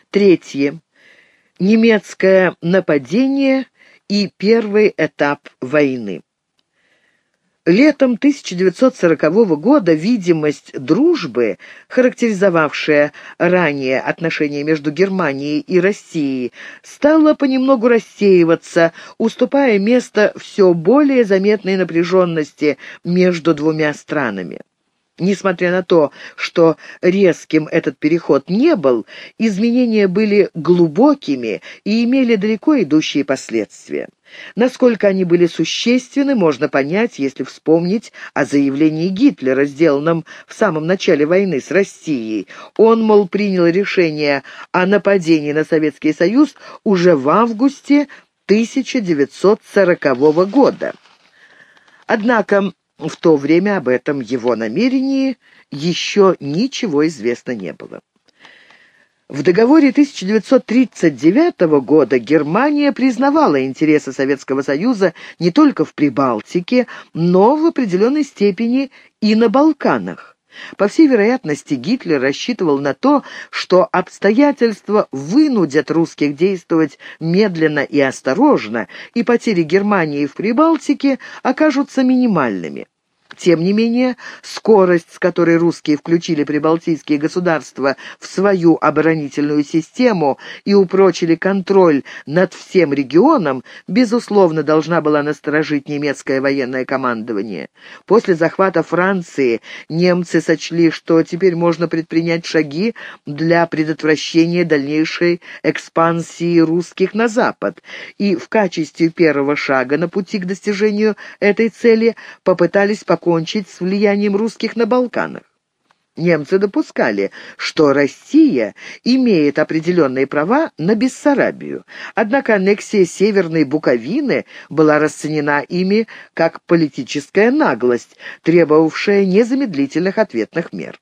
Третье. Немецкое нападение и первый этап войны. Летом 1940 года видимость дружбы, характеризовавшая ранее отношения между Германией и Россией, стала понемногу рассеиваться, уступая место все более заметной напряженности между двумя странами. Несмотря на то, что резким этот переход не был, изменения были глубокими и имели далеко идущие последствия. Насколько они были существенны, можно понять, если вспомнить о заявлении Гитлера, сделанном в самом начале войны с Россией. Он, мол, принял решение о нападении на Советский Союз уже в августе 1940 года. Однако в то время об этом его намерении еще ничего известно не было. В договоре 1939 года Германия признавала интересы Советского Союза не только в Прибалтике, но в определенной степени и на Балканах. По всей вероятности, Гитлер рассчитывал на то, что обстоятельства вынудят русских действовать медленно и осторожно, и потери Германии в Прибалтике окажутся минимальными. Тем не менее, скорость, с которой русские включили прибалтийские государства в свою оборонительную систему и упрочили контроль над всем регионом, безусловно, должна была насторожить немецкое военное командование. После захвата Франции немцы сочли, что теперь можно предпринять шаги для предотвращения дальнейшей экспансии русских на запад, и в качестве первого шага на пути к достижению этой цели попытались покончить с влиянием русских на Балканах. Немцы допускали, что Россия имеет определенные права на Бессарабию, однако аннексия Северной Буковины была расценена ими как политическая наглость, требовавшая незамедлительных ответных мер.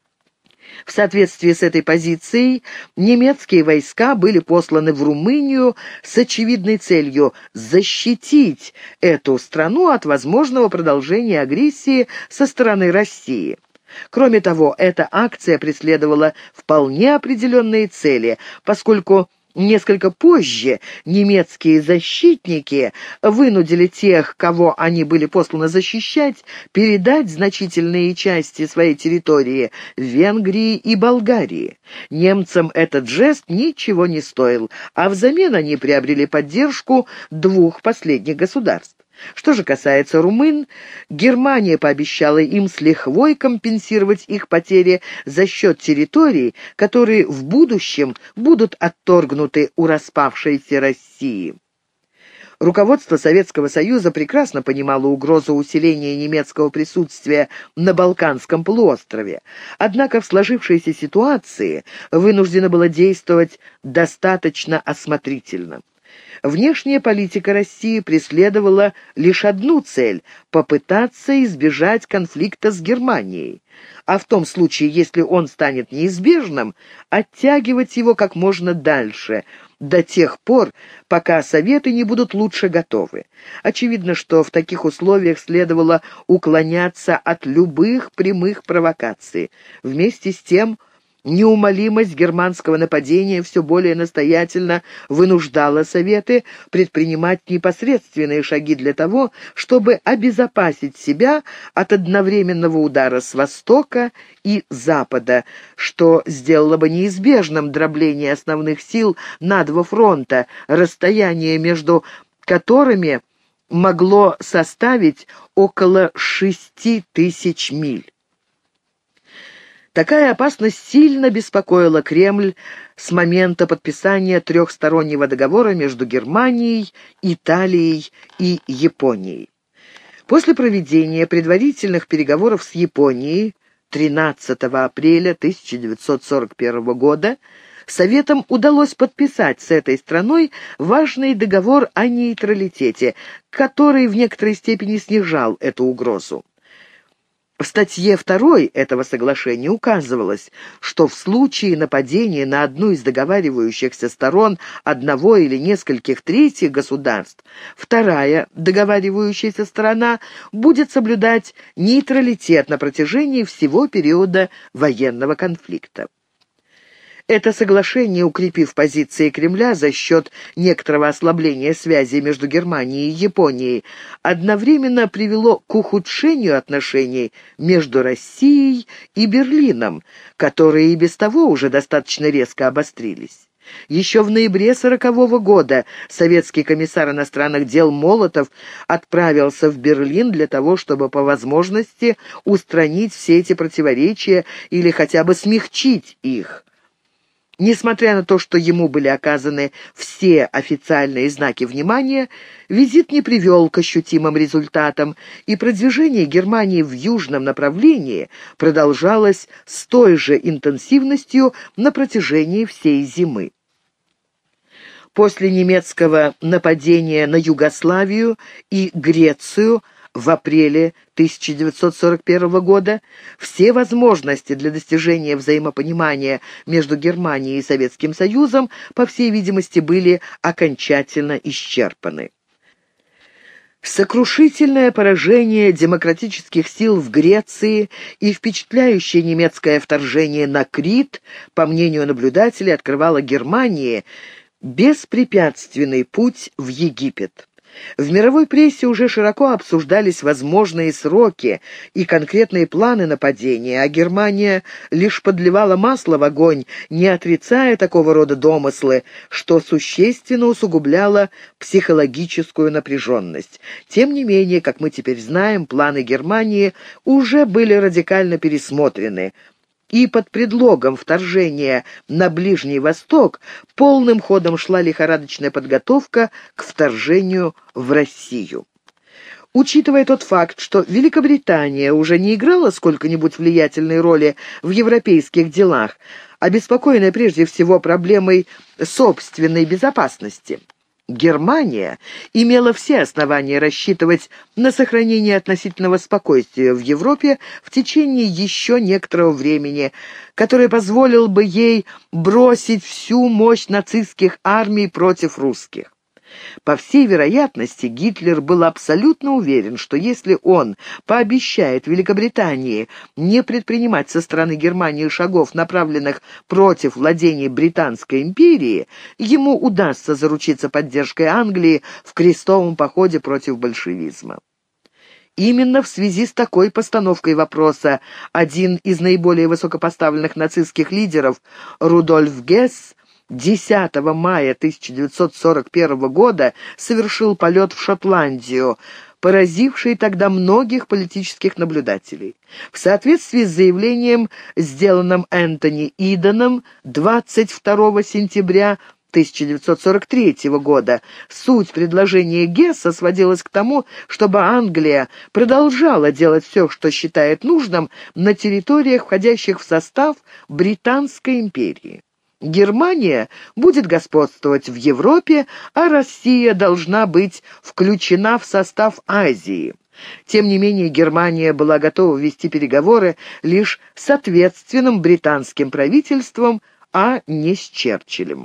В соответствии с этой позицией немецкие войска были посланы в Румынию с очевидной целью защитить эту страну от возможного продолжения агрессии со стороны России. Кроме того, эта акция преследовала вполне определенные цели, поскольку несколько позже немецкие защитники вынудили тех, кого они были посланы защищать, передать значительные части своей территории Венгрии и Болгарии. Немцам этот жест ничего не стоил, а взамен они приобрели поддержку двух последних государств. Что же касается румын, Германия пообещала им с лихвой компенсировать их потери за счет территорий, которые в будущем будут отторгнуты у распавшейся России. Руководство Советского Союза прекрасно понимало угрозу усиления немецкого присутствия на Балканском полуострове, однако в сложившейся ситуации вынуждено было действовать достаточно осмотрительно. Внешняя политика России преследовала лишь одну цель – попытаться избежать конфликта с Германией, а в том случае, если он станет неизбежным, оттягивать его как можно дальше, до тех пор, пока Советы не будут лучше готовы. Очевидно, что в таких условиях следовало уклоняться от любых прямых провокаций. Вместе с тем, неумолимость германского нападения все более настоятельно вынуждала Советы предпринимать непосредственные шаги для того, чтобы обезопасить себя от одновременного удара с востока и запада, что сделало бы неизбежным дробление основных сил на два фронта, расстояние между которыми могло составить около 6000 миль. Такая опасность сильно беспокоила Кремль с момента подписания трехстороннего договора между Германией, Италией и Японией. После проведения предварительных переговоров с Японией 13 апреля 1941 года Советам удалось подписать с этой страной важный договор о нейтралитете, который в некоторой степени снижал эту угрозу. В статье 2 этого соглашения указывалось, что в случае нападения на одну из договаривающихся сторон одного или нескольких третьих государств, вторая договаривающаяся сторона будет соблюдать нейтралитет на протяжении всего периода военного конфликта. Это соглашение, укрепив позиции Кремля за счет некоторого ослабления связи между Германией и Японией, одновременно привело к ухудшению отношений между Россией и Берлином, которые и без того уже достаточно резко обострились. Еще в ноябре 1940 года советский комиссар иностранных дел Молотов отправился в Берлин для того, чтобы по возможности устранить все эти противоречия или хотя бы смягчить их. Несмотря на то, что ему были оказаны все официальные знаки внимания, визит не привел к ощутимым результатам, и продвижение Германии в южном направлении продолжалось с той же интенсивностью на протяжении всей зимы. После немецкого нападения на Югославию и Грецию в апреле 1941 года все возможности для достижения взаимопонимания между Германией и Советским Союзом, по всей видимости, были окончательно исчерпаны. Сокрушительное поражение демократических сил в Греции и впечатляющее немецкое вторжение на Крит, по мнению наблюдателей, открывало Германии беспрепятственный путь в Египет. В мировой прессе уже широко обсуждались возможные сроки и конкретные планы нападения, а Германия лишь подливала масло в огонь, не отрицая такого рода домыслы, что существенно усугубляло психологическую напряженность. Тем не менее, как мы теперь знаем, планы Германии уже были радикально пересмотрены, и под предлогом вторжения на Ближний Восток полным ходом шла лихорадочная подготовка к вторжению в Россию. Учитывая тот факт, что Великобритания уже не играла сколько-нибудь влиятельной роли в европейских делах, обеспокоенная прежде всего проблемой собственной безопасности, Германия имела все основания рассчитывать на сохранение относительного спокойствия в Европе в течение еще некоторого времени, которое позволило бы ей бросить всю мощь нацистских армий против русских. По всей вероятности, Гитлер был абсолютно уверен, что если он пообещает Великобритании не предпринимать со стороны Германии шагов, направленных против владений Британской империи, ему удастся заручиться поддержкой Англии в крестовом походе против большевизма. Именно в связи с такой постановкой вопроса один из наиболее высокопоставленных нацистских лидеров, Рудольф Гесс, 10 мая 1941 года совершил полет в Шотландию, поразивший тогда многих политических наблюдателей. В соответствии с заявлением, сделанным Энтони Иденом 22 сентября 1943 года, суть предложения Гесса сводилась к тому, чтобы Англия продолжала делать все, что считает нужным, на территориях, входящих в состав Британской империи. Германия будет господствовать в Европе, а Россия должна быть включена в состав Азии. Тем не менее, Германия была готова вести переговоры лишь с ответственным британским правительством, а не с Черчиллем.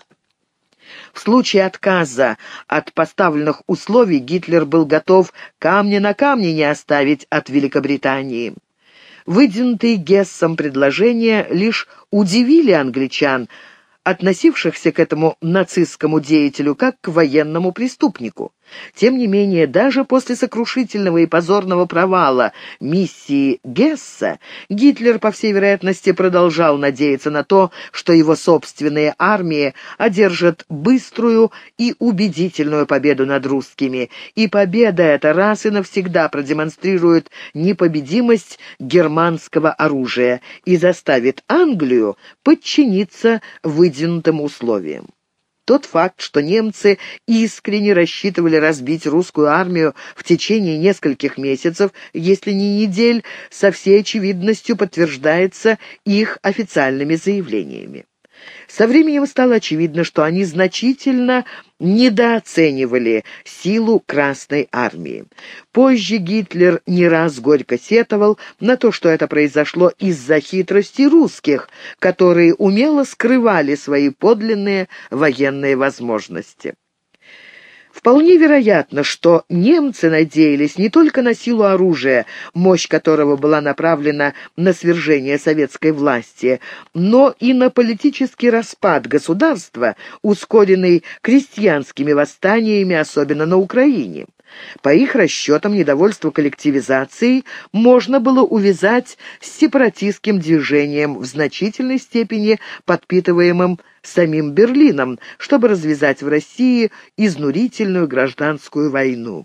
В случае отказа от поставленных условий Гитлер был готов камня на камне не оставить от Великобритании. Выдвинутые Гессом предложения лишь удивили англичан, относившихся к этому нацистскому деятелю как к военному преступнику. Тем не менее, даже после сокрушительного и позорного провала миссии Гесса, Гитлер, по всей вероятности, продолжал надеяться на то, что его собственные армии одержат быструю и убедительную победу над русскими, и победа эта раз и навсегда продемонстрирует непобедимость германского оружия и заставит Англию подчиниться выдвинутым условиям. Тот факт, что немцы искренне рассчитывали разбить русскую армию в течение нескольких месяцев, если не недель, со всей очевидностью подтверждается их официальными заявлениями. Со временем стало очевидно, что они значительно недооценивали силу Красной армии. Позже Гитлер не раз горько сетовал на то, что это произошло из-за хитрости русских, которые умело скрывали свои подлинные военные возможности. В Вполне вероятно, что немцы надеялись не только на силу оружия, мощь которого была направлена на свержение советской власти, но и на политический распад государства, ускоренный крестьянскими восстаниями, особенно на Украине. По их расчетам, недовольство коллективизацией можно было увязать с сепаратистским движением, в значительной степени подпитываемым самим Берлином, чтобы развязать в России изнурительную гражданскую войну.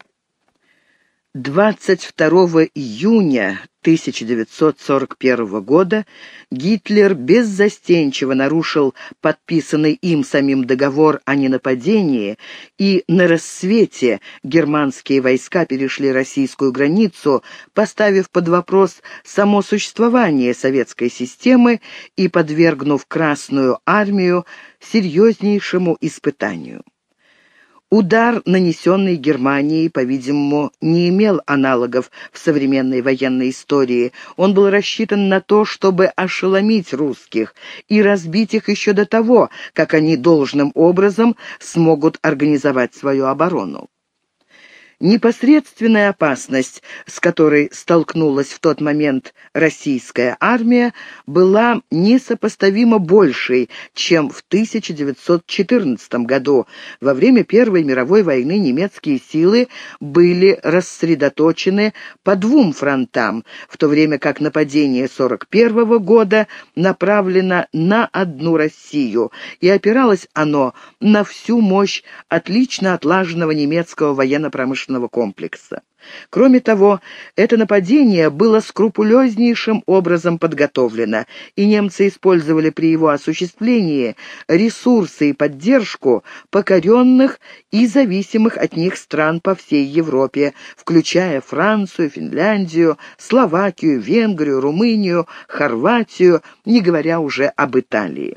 22 июня 1941 года Гитлер беззастенчиво нарушил подписанный им самим договор о ненападении, и на рассвете германские войска перешли российскую границу, поставив под вопрос само существование советской системы и подвергнув Красную армию серьезнейшему испытанию. Удар, нанесенный Германией, по-видимому, не имел аналогов в современной военной истории. Он был рассчитан на то, чтобы ошеломить русских и разбить их еще до того, как они должным образом смогут организовать свою оборону. Непосредственная опасность, с которой столкнулась в тот момент российская армия, была несопоставимо большей, чем в 1914 году. Во время Первой мировой войны немецкие силы были рассредоточены по двум фронтам, в то время как нападение 1941 года направлено на одну Россию, и опиралось оно на всю мощь отлично отлаженного немецкого военно-промышленного комплекса. Кроме того, это нападение было скрупулезнейшим образом подготовлено, и немцы использовали при его осуществлении ресурсы и поддержку покоренных и зависимых от них стран по всей Европе, включая Францию, Финляндию, Словакию, Венгрию, Румынию, Хорватию, не говоря уже об Италии.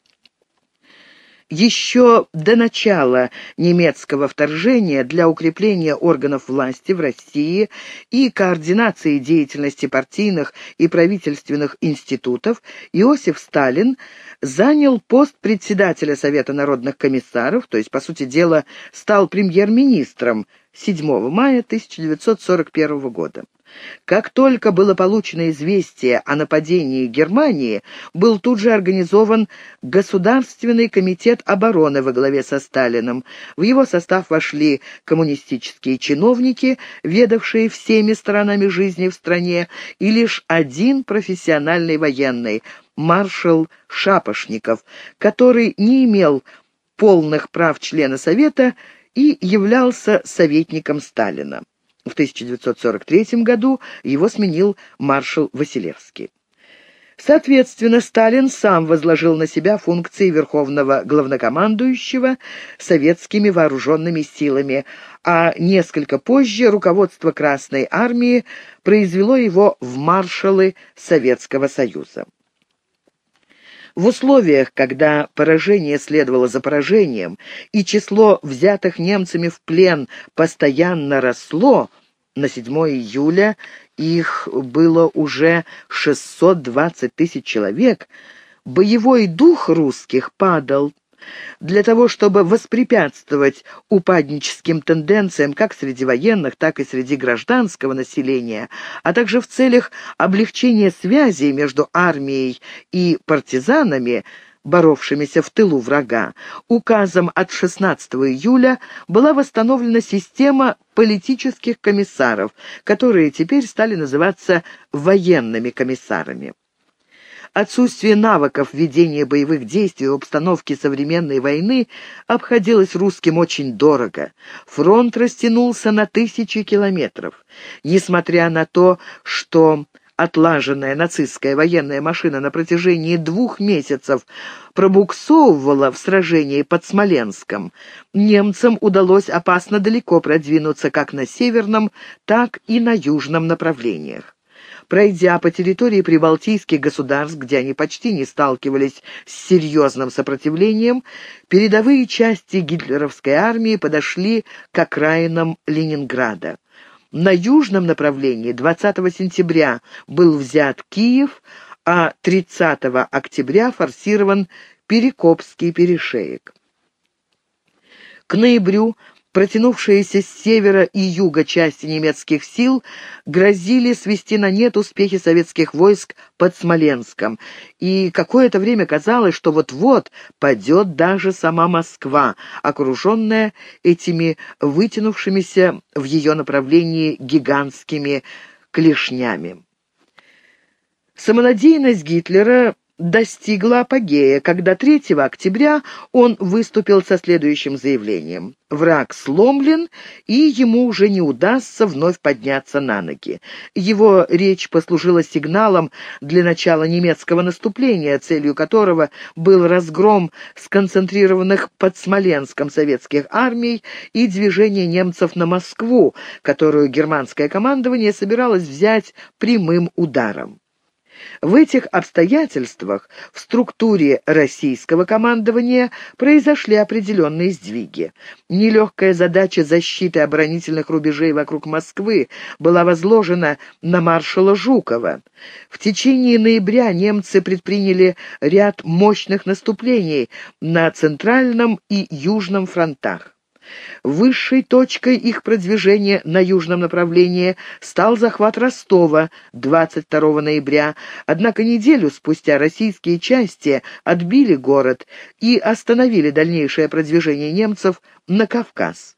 Еще до начала немецкого вторжения для укрепления органов власти в России и координации деятельности партийных и правительственных институтов Иосиф Сталин занял пост председателя Совета народных комиссаров, то есть, по сути дела, стал премьер-министром 7 мая 1941 года. Как только было получено известие о нападении Германии, был тут же организован Государственный комитет обороны во главе со Сталиным. В его состав вошли коммунистические чиновники, ведавшие всеми сторонами жизни в стране, и лишь один профессиональный военный – маршал Шапошников, который не имел полных прав члена Совета и являлся советником Сталина. В 1943 году его сменил маршал Василевский. Соответственно, Сталин сам возложил на себя функции верховного главнокомандующего советскими вооруженными силами, а несколько позже руководство Красной армии произвело его в маршалы Советского Союза. В условиях, когда поражение следовало за поражением, и число взятых немцами в плен постоянно росло, на 7 июля их было уже 620 тысяч человек, боевой дух русских падал. Для того, чтобы воспрепятствовать упадническим тенденциям как среди военных, так и среди гражданского населения, а также в целях облегчения связи между армией и партизанами, боровшимися в тылу врага, указом от 16 июля была восстановлена система политических комиссаров, которые теперь стали называться военными комиссарами. Отсутствие навыков ведения боевых действий в обстановке современной войны обходилось русским очень дорого. Фронт растянулся на тысячи километров. Несмотря на то, что отлаженная нацистская военная машина на протяжении 2 месяцев пробуксовывала в сражении под Смоленском, немцам удалось опасно далеко продвинуться как на северном, так и на южном направлениях. Пройдя по территории прибалтийских государств, где они почти не сталкивались с серьезным сопротивлением, передовые части гитлеровской армии подошли к окраинам Ленинграда. На южном направлении 20 сентября был взят Киев, а 30 октября форсирован Перекопский перешеек. К ноябрю Протянувшиеся с севера и юга части немецких сил грозили свести на нет успехи советских войск под Смоленском, и какое-то время казалось, что вот-вот падет даже сама Москва, окруженная этими вытянувшимися в ее направлении гигантскими клешнями. Самонадеянность Гитлера достигла апогея, когда 3 октября он выступил со следующим заявлением: «Враг сломлен, и ему уже не удастся вновь подняться на ноги». Его речь послужила сигналом для начала немецкого наступления, целью которого был разгром сконцентрированных под Смоленском советских армий и движение немцев на Москву, которую германское командование собиралось взять прямым ударом. В этих обстоятельствах в структуре российского командования произошли определенные сдвиги. Нелегкая задача защиты оборонительных рубежей вокруг Москвы была возложена на маршала Жукова. В течение ноября немцы предприняли ряд мощных наступлений на Центральном и Южном фронтах. Высшей точкой их продвижения на южном направлении стал захват Ростова 22 ноября, однако неделю спустя российские части отбили город и остановили дальнейшее продвижение немцев на Кавказ.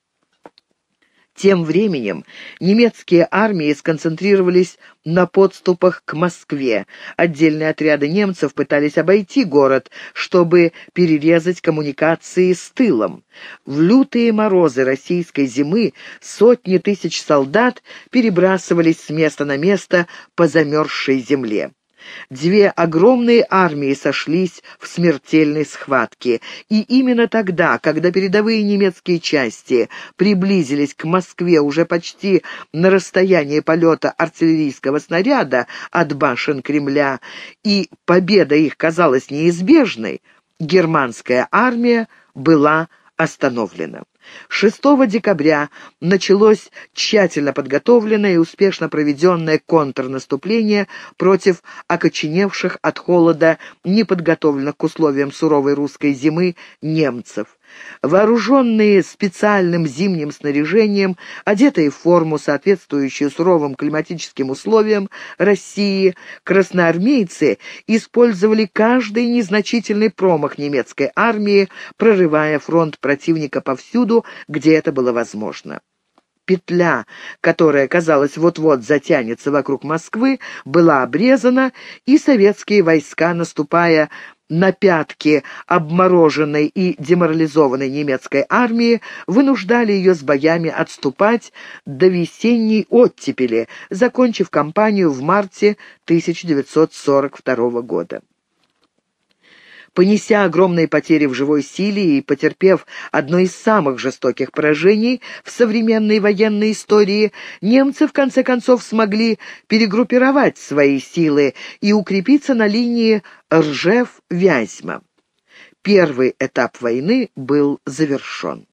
Тем временем немецкие армии сконцентрировались на подступах к Москве. Отдельные отряды немцев пытались обойти город, чтобы перерезать коммуникации с тылом. В лютые морозы российской зимы сотни тысяч солдат перебрасывались с места на место по замерзшей земле. 2 огромные армии сошлись в смертельной схватке, и именно тогда, когда передовые немецкие части приблизились к Москве уже почти на расстоянии полета артиллерийского снаряда от башен Кремля, и победа их казалась неизбежной, германская армия была остановлена. 6 декабря началось тщательно подготовленное и успешно проведенное контрнаступление против окоченевших от холода, неподготовленных к условиям суровой русской зимы немцев. Вооруженные специальным зимним снаряжением, одетые в форму, соответствующую суровым климатическим условиям России, красноармейцы использовали каждый незначительный промах немецкой армии, прорывая фронт противника повсюду, где это было возможно. Петля, которая, казалось, вот-вот затянется вокруг Москвы, была обрезана, и советские войска, наступая на пятки обмороженной и деморализованной немецкой армии, вынуждали ее с боями отступать до весенней оттепели, закончив кампанию в марте 1942 года. Понеся огромные потери в живой силе и потерпев одно из самых жестоких поражений в современной военной истории, немцы в конце концов смогли перегруппировать свои силы и укрепиться на линии Ржев-Вязьма. Первый этап войны был завершен.